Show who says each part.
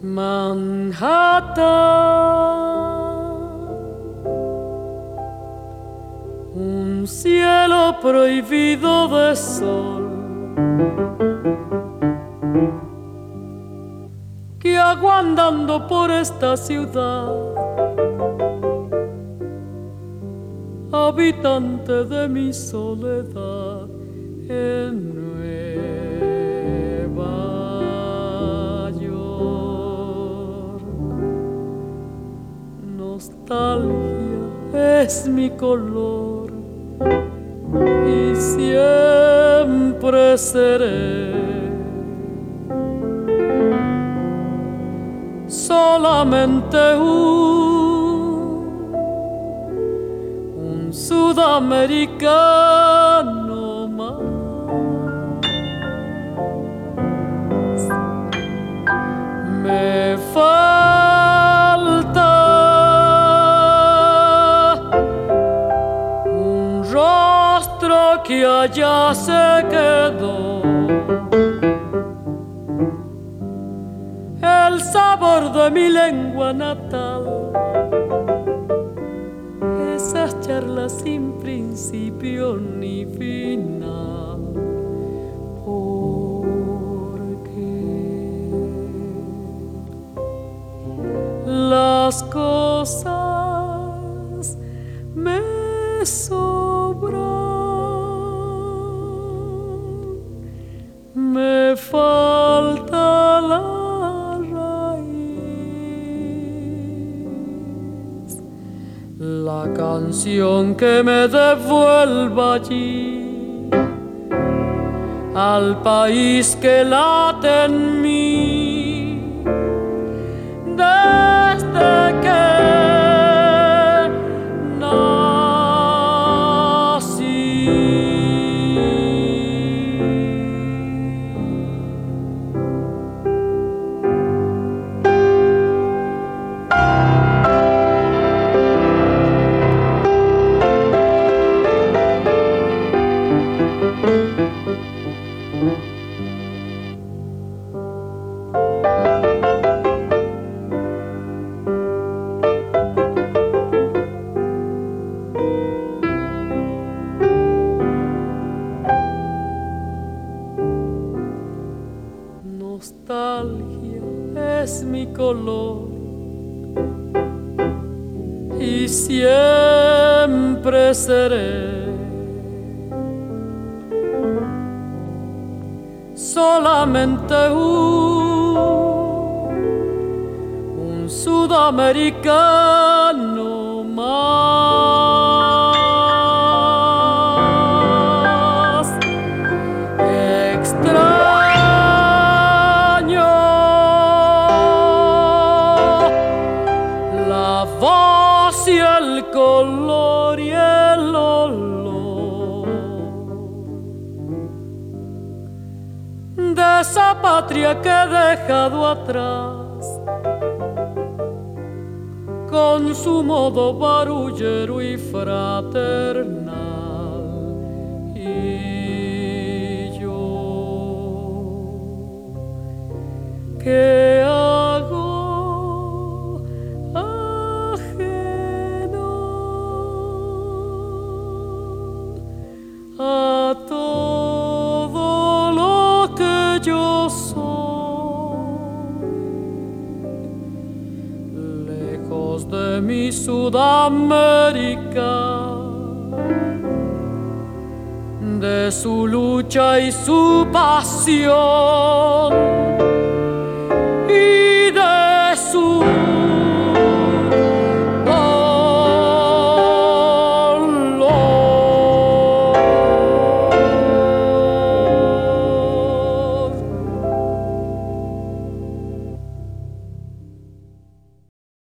Speaker 1: Manhattan, un cielo prohibido de sol que aguardando por esta ciudad, habitante de mi soledad en Nueva York. Nostalgia es mi color y siempre seré solamente un sudamericano más. Me falta un rostro que allá se quedó, el sabor de mi lengua natal, esas charlas sin principio ni final. Porque las cosas me sobran, me falta la canción que me devuelva allí al país que late en mí desde que nostalgia es mi color y siempre seré solamente un sudamericano más. Extraño la voz y el color y el olor de esa patria que he dejado atrás, con su modo barullero y fraternal. Y yo, ¿qué hago ajeno a todo lo que yo soy? De mi Sudamérica, de su lucha y su pasión.